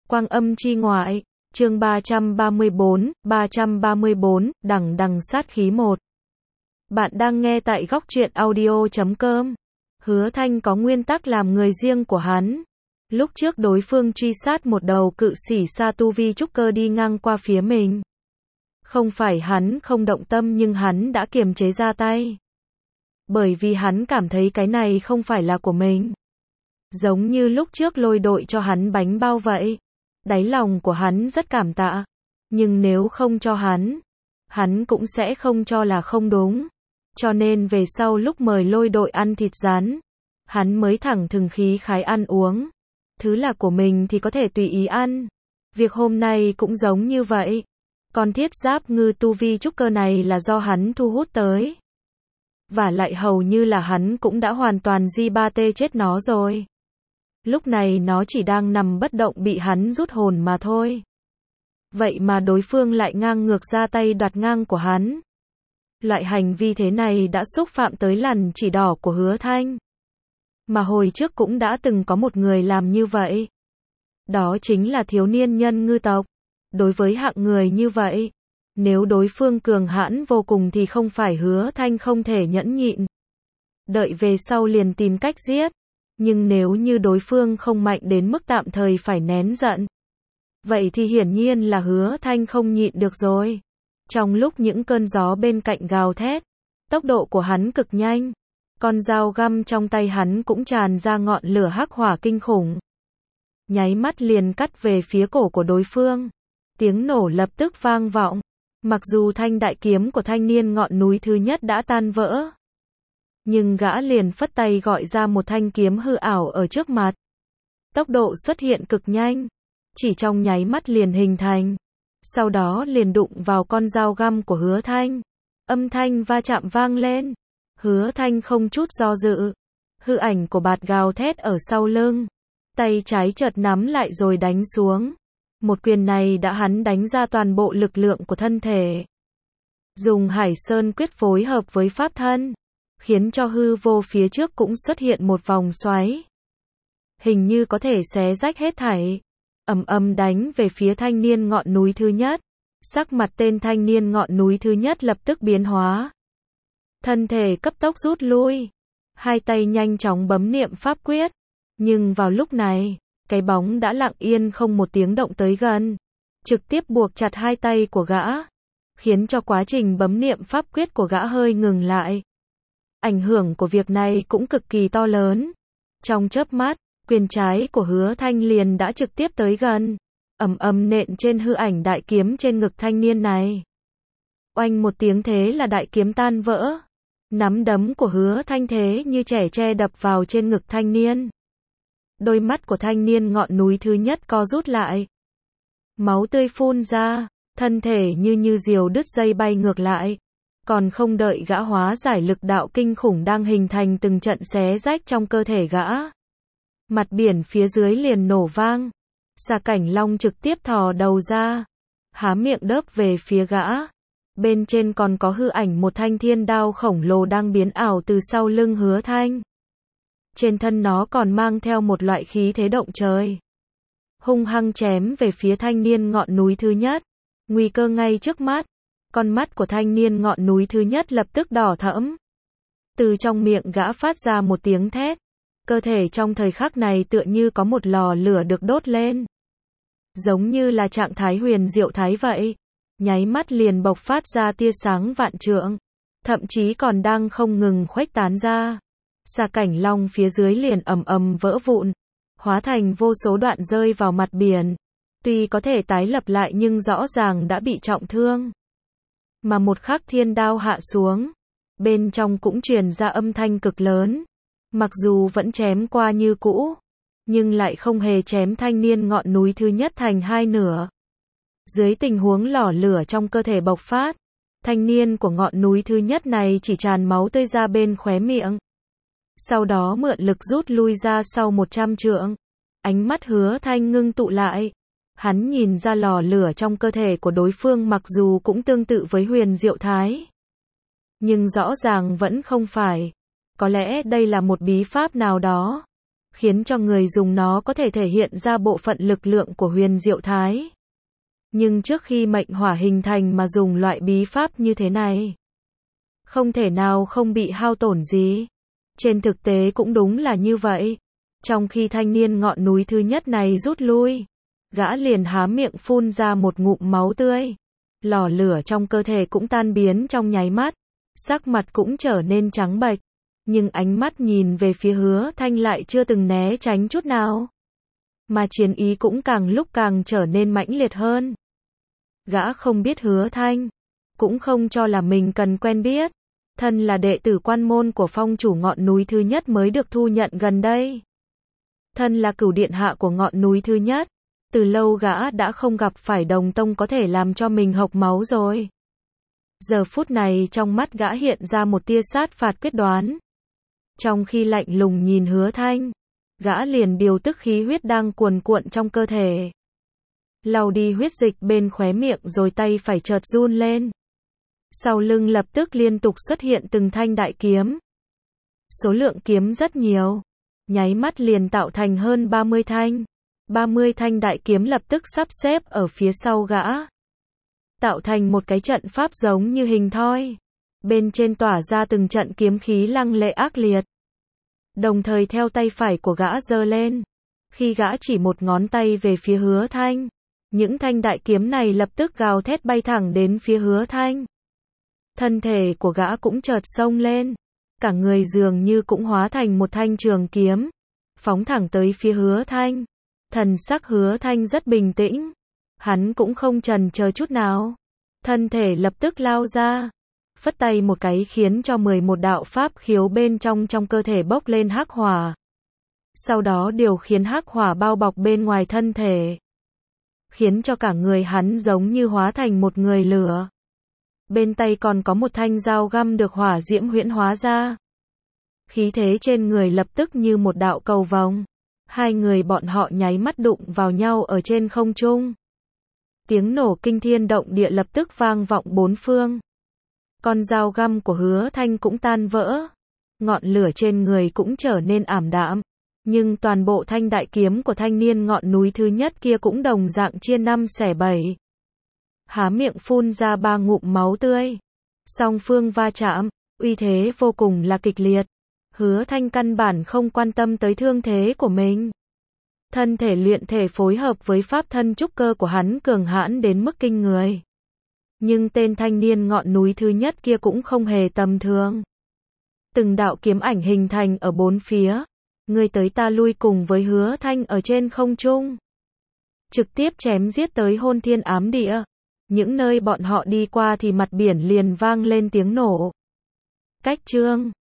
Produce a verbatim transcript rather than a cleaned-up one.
Quang âm chi ngoại, chương ba trăm ba mươi bốn, ba trăm ba mươi bốn, đằng đằng sát khí một. Bạn đang nghe tại góc truyện audio chấm com. Hứa Thanh có nguyên tắc làm người riêng của hắn. Lúc trước đối phương truy sát một đầu cự sĩ sa tu vi trúc cơ đi ngang qua phía mình. Không phải hắn không động tâm nhưng hắn đã kiềm chế ra tay. Bởi vì hắn cảm thấy cái này không phải là của mình. Giống như lúc trước lôi đội cho hắn bánh bao vậy. Đáy lòng của hắn rất cảm tạ. Nhưng nếu không cho hắn, hắn cũng sẽ không cho là không đúng. Cho nên về sau lúc mời lôi đội ăn thịt rán, hắn mới thẳng thừng khí khái ăn uống. Thứ là của mình thì có thể tùy ý ăn. Việc hôm nay cũng giống như vậy. Con thiết giáp ngư tu vi trúc cơ này là do hắn thu hút tới. Và lại hầu như là hắn cũng đã hoàn toàn di ba tê chết nó rồi. Lúc này nó chỉ đang nằm bất động bị hắn rút hồn mà thôi. Vậy mà đối phương lại ngang ngược ra tay đoạt ngang của hắn. Loại hành vi thế này đã xúc phạm tới lằn chỉ đỏ của Hứa Thanh. Mà hồi trước cũng đã từng có một người làm như vậy. Đó chính là thiếu niên nhân ngư tộc. Đối với hạng người như vậy, nếu đối phương cường hãn vô cùng thì không phải Hứa Thanh không thể nhẫn nhịn. Đợi về sau liền tìm cách giết. Nhưng nếu như đối phương không mạnh đến mức tạm thời phải nén giận, vậy thì hiển nhiên là Hứa Thanh không nhịn được rồi. Trong lúc những cơn gió bên cạnh gào thét, tốc độ của hắn cực nhanh. Con dao găm trong tay hắn cũng tràn ra ngọn lửa hắc hỏa kinh khủng. Nháy mắt liền cắt về phía cổ của đối phương. Tiếng nổ lập tức vang vọng. Mặc dù thanh đại kiếm của thanh niên ngọn núi thứ nhất đã tan vỡ, nhưng gã liền phất tay gọi ra một thanh kiếm hư ảo ở trước mặt. Tốc độ xuất hiện cực nhanh, chỉ trong nháy mắt liền hình thành. Sau đó liền đụng vào con dao găm của Hứa Thanh. Âm thanh va chạm vang lên. Hứa Thanh không chút do dự. Hư ảnh của bạt gào thét ở sau lưng. Tay trái chợt nắm lại rồi đánh xuống. Một quyền này đã hắn đánh ra toàn bộ lực lượng của thân thể. Dùng Hải Sơn quyết phối hợp với pháp thân, khiến cho hư vô phía trước cũng xuất hiện một vòng xoáy. Hình như có thể xé rách hết thảy. Ầm ầm đánh về phía thanh niên ngọn núi thứ nhất. Sắc mặt tên thanh niên ngọn núi thứ nhất lập tức biến hóa. Thân thể cấp tốc rút lui. Hai tay nhanh chóng bấm niệm pháp quyết. Nhưng vào lúc này, cái bóng đã lặng yên không một tiếng động tới gần. Trực tiếp buộc chặt hai tay của gã. Khiến cho quá trình bấm niệm pháp quyết của gã hơi ngừng lại. Ảnh hưởng của việc này cũng cực kỳ to lớn. Trong chớp mắt, quyền trái của Hứa Thanh liền đã trực tiếp tới gần. Ầm ầm nện trên hư ảnh đại kiếm trên ngực thanh niên này. Oanh một tiếng thế là đại kiếm tan vỡ. Nắm đấm của Hứa Thanh thế như trẻ tre đập vào trên ngực thanh niên. Đôi mắt của thanh niên ngọn núi thứ nhất co rút lại. Máu tươi phun ra, thân thể như như diều đứt dây bay ngược lại. Còn không đợi gã hóa giải lực đạo kinh khủng đang hình thành từng trận xé rách trong cơ thể gã. Mặt biển phía dưới liền nổ vang. Xà Cảnh Long trực tiếp thò đầu ra. Há miệng đớp về phía gã. Bên trên còn có hư ảnh một thanh thiên đao khổng lồ đang biến ảo từ sau lưng Hứa Thanh. Trên thân nó còn mang theo một loại khí thế động trời. Hung hăng chém về phía thanh niên ngọn núi thứ nhất. Nguy cơ ngay trước mắt. Con mắt của thanh niên ngọn núi thứ nhất lập tức đỏ thẫm. Từ trong miệng gã phát ra một tiếng thét. Cơ thể trong thời khắc này tựa như có một lò lửa được đốt lên. Giống như là trạng thái huyền diệu thái vậy. Nháy mắt liền bộc phát ra tia sáng vạn trượng. Thậm chí còn đang không ngừng khuếch tán ra. Xà Cảnh Long phía dưới liền ầm ầm vỡ vụn. Hóa thành vô số đoạn rơi vào mặt biển. Tuy có thể tái lập lại nhưng rõ ràng đã bị trọng thương. Mà một khắc thiên đao hạ xuống. Bên trong cũng truyền ra âm thanh cực lớn. Mặc dù vẫn chém qua như cũ. Nhưng lại không hề chém thanh niên ngọn núi thứ nhất thành hai nửa. Dưới tình huống lò lửa trong cơ thể bộc phát. Thanh niên của ngọn núi thứ nhất này chỉ tràn máu tươi ra bên khóe miệng. Sau đó mượn lực rút lui ra sau một trăm trượng. Ánh mắt Hứa Thanh ngưng tụ lại. Hắn nhìn ra lò lửa trong cơ thể của đối phương mặc dù cũng tương tự với huyền diệu thái. Nhưng rõ ràng vẫn không phải. Có lẽ đây là một bí pháp nào đó. khiến cho người dùng nó có thể thể hiện ra bộ phận lực lượng của huyền diệu thái. Nhưng trước khi mệnh hỏa hình thành mà dùng loại bí pháp như thế này, không thể nào không bị hao tổn gì. Trên thực tế cũng đúng là như vậy. Trong khi thanh niên ngọn núi thứ nhất này rút lui, gã liền há miệng phun ra một ngụm máu tươi. Lò lửa trong cơ thể cũng tan biến trong nháy mắt, sắc mặt cũng trở nên trắng bệch, nhưng ánh mắt nhìn về phía Hứa Thanh lại chưa từng né tránh chút nào, mà chiến ý cũng càng lúc càng trở nên mãnh liệt hơn. Gã không biết Hứa Thanh, cũng không cho là mình cần quen biết, thân là đệ tử quan môn của phong chủ ngọn núi thứ nhất mới được thu nhận gần đây. Thân là cửu điện hạ của ngọn núi thứ nhất, từ lâu gã đã không gặp phải đồng tông có thể làm cho mình hộc máu rồi. Giờ phút này trong mắt gã hiện ra một tia sát phạt quyết đoán. Trong khi lạnh lùng nhìn Hứa Thanh, gã liền điều tức khí huyết đang cuồn cuộn trong cơ thể. Lau đi huyết dịch bên khóe miệng rồi tay phải chợt run lên. Sau lưng lập tức liên tục xuất hiện từng thanh đại kiếm. Số lượng kiếm rất nhiều, nháy mắt liền tạo thành hơn ba mươi thanh. ba mươi thanh đại kiếm lập tức sắp xếp ở phía sau gã, tạo thành một cái trận pháp giống như hình thoi. Bên trên tỏa ra từng trận kiếm khí lăng lệ ác liệt. Đồng thời theo tay phải của gã giơ lên, khi gã chỉ một ngón tay về phía Hứa Thanh, những thanh đại kiếm này lập tức gào thét bay thẳng đến phía Hứa Thanh. Thân thể của gã cũng chợt xông lên, cả người dường như cũng hóa thành một thanh trường kiếm, phóng thẳng tới phía Hứa Thanh. Thần sắc Hứa Thanh rất bình tĩnh, hắn cũng không chần chờ chút nào, thân thể lập tức lao ra, phất tay một cái khiến cho mười một đạo pháp khiếu bên trong trong cơ thể bốc lên hắc hỏa. Sau đó điều khiến hắc hỏa bao bọc bên ngoài thân thể, khiến cho cả người hắn giống như hóa thành một người lửa. Bên tay còn có một thanh dao găm được hỏa diễm huyễn hóa ra. Khí thế trên người lập tức như một đạo cầu vồng. Hai người bọn họ nháy mắt đụng vào nhau ở trên không trung. Tiếng nổ kinh thiên động địa lập tức vang vọng bốn phương. Con dao găm của Hứa Thanh cũng tan vỡ. Ngọn lửa trên người cũng trở nên ảm đạm. Nhưng toàn bộ thanh đại kiếm của thanh niên ngọn núi thứ nhất kia cũng đồng dạng chia năm xẻ bảy. Há miệng phun ra ba ngụm máu tươi. Song phương va chạm, uy thế vô cùng là kịch liệt. Hứa Thanh căn bản không quan tâm tới thương thế của mình. Thân thể luyện thể phối hợp với pháp thân trúc cơ của hắn cường hãn đến mức kinh người. Nhưng tên thanh niên ngọn núi thứ nhất kia cũng không hề tầm thường. Từng đạo kiếm ảnh hình thành ở bốn phía, người tới ta lui cùng với Hứa Thanh ở trên không trung. Trực tiếp chém giết tới hôn thiên ám địa. Những nơi bọn họ đi qua thì mặt biển liền vang lên tiếng nổ. Cách chương